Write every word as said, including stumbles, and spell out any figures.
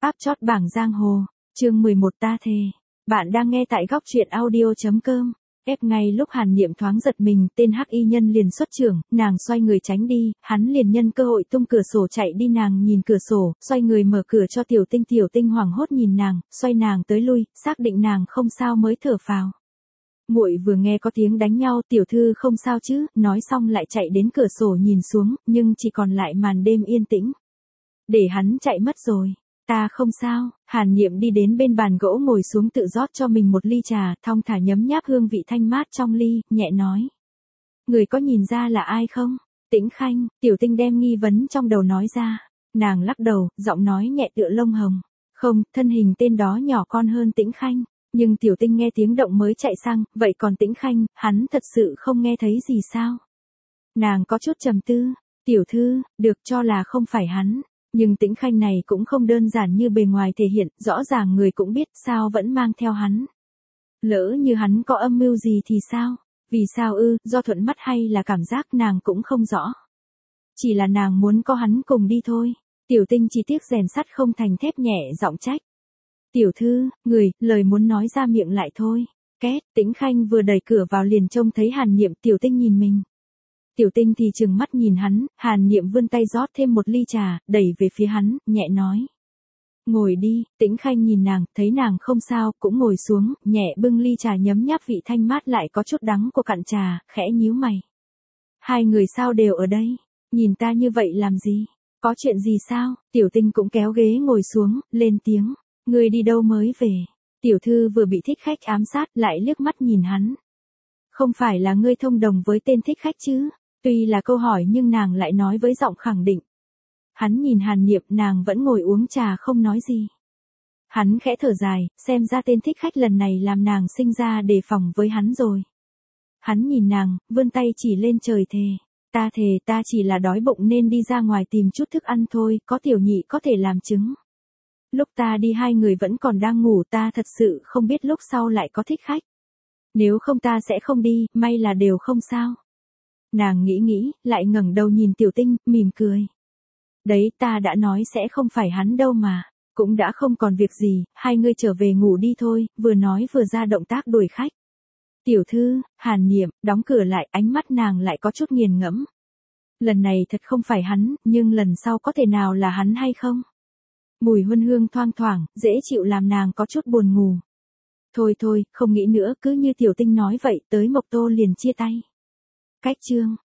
Áp chót bảng giang hồ, chương mười một ta thề. Bạn đang nghe tại góc truyện audio chấm com. Ép ngay lúc Hàn Niệm thoáng giật mình, tên hắc y nhân liền xuất trưởng, nàng xoay người tránh đi, hắn liền nhân cơ hội tung cửa sổ chạy đi. Nàng nhìn cửa sổ, xoay người mở cửa cho Tiểu Tinh. Tiểu Tinh hoảng hốt nhìn nàng, xoay nàng tới lui, xác định nàng không sao mới thở phào. Muội vừa nghe có tiếng đánh nhau, tiểu thư không sao chứ? Nói xong lại chạy đến cửa sổ nhìn xuống, nhưng chỉ còn lại màn đêm yên tĩnh. Để hắn chạy mất rồi. Ta không sao. Hàn Niệm đi đến bên bàn gỗ ngồi xuống tự rót cho mình một ly trà, thong thả nhấm nháp hương vị thanh mát trong ly, nhẹ nói. Người có nhìn ra là ai không? Tĩnh Khanh. Tiểu Tinh đem nghi vấn trong đầu nói ra. Nàng lắc đầu, giọng nói nhẹ tựa lông hồng. Không, thân hình tên đó nhỏ con hơn Tĩnh Khanh. Nhưng Tiểu Tinh nghe tiếng động mới chạy sang, vậy còn Tĩnh Khanh, hắn thật sự không nghe thấy gì sao? Nàng có chút trầm tư. Tiểu thư, được cho là không phải hắn. Nhưng Tĩnh Khanh này cũng không đơn giản như bề ngoài thể hiện, rõ ràng người cũng biết sao vẫn mang theo hắn. Lỡ như hắn có âm mưu gì thì sao? Vì sao ư, do thuận mắt hay là cảm giác nàng cũng không rõ. Chỉ là nàng muốn có hắn cùng đi thôi. Tiểu Tinh chỉ tiếc rèn sắt không thành thép, nhẹ giọng trách. Tiểu thư, người, lời muốn nói ra miệng lại thôi. Két, Tĩnh Khanh vừa đẩy cửa vào liền trông thấy Hàn Niệm. Tiểu Tinh nhìn mình. Tiểu Tinh thì trừng mắt nhìn hắn, Hàn Niệm vươn tay rót thêm một ly trà, đẩy về phía hắn, nhẹ nói. Ngồi đi. Tĩnh Khanh nhìn nàng, thấy nàng không sao, cũng ngồi xuống, nhẹ bưng ly trà nhấm nháp vị thanh mát lại có chút đắng của cặn trà, khẽ nhíu mày. Hai người sao đều ở đây? Nhìn ta như vậy làm gì? Có chuyện gì sao? Tiểu Tinh cũng kéo ghế ngồi xuống, lên tiếng. Ngươi đi đâu mới về? Tiểu thư vừa bị thích khách ám sát, lại liếc mắt nhìn hắn. Không phải là ngươi thông đồng với tên thích khách chứ? Tuy là câu hỏi nhưng nàng lại nói với giọng khẳng định. Hắn nhìn Hàn Niệm, nàng vẫn ngồi uống trà không nói gì. Hắn khẽ thở dài, xem ra tên thích khách lần này làm nàng sinh ra đề phòng với hắn rồi. Hắn nhìn nàng, vươn tay chỉ lên trời thề. Ta thề ta chỉ là đói bụng nên đi ra ngoài tìm chút thức ăn thôi, có tiểu nhị có thể làm chứng. Lúc ta đi hai người vẫn còn đang ngủ, ta thật sự không biết lúc sau lại có thích khách. Nếu không ta sẽ không đi, may là đều không sao. Nàng nghĩ nghĩ, lại ngẩng đầu nhìn Tiểu Tinh, mỉm cười. Đấy, ta đã nói sẽ không phải hắn đâu mà. Cũng đã không còn việc gì, hai ngươi trở về ngủ đi thôi, vừa nói vừa ra động tác đuổi khách. Tiểu thư, Hàn Niệm, đóng cửa lại, ánh mắt nàng lại có chút nghiền ngẫm. Lần này thật không phải hắn, nhưng lần sau có thể nào là hắn hay không? Mùi huân hương thoang thoảng, dễ chịu làm nàng có chút buồn ngủ. Thôi thôi, không nghĩ nữa, cứ như Tiểu Tinh nói vậy, tới Mộc Tô liền chia tay. Cách chương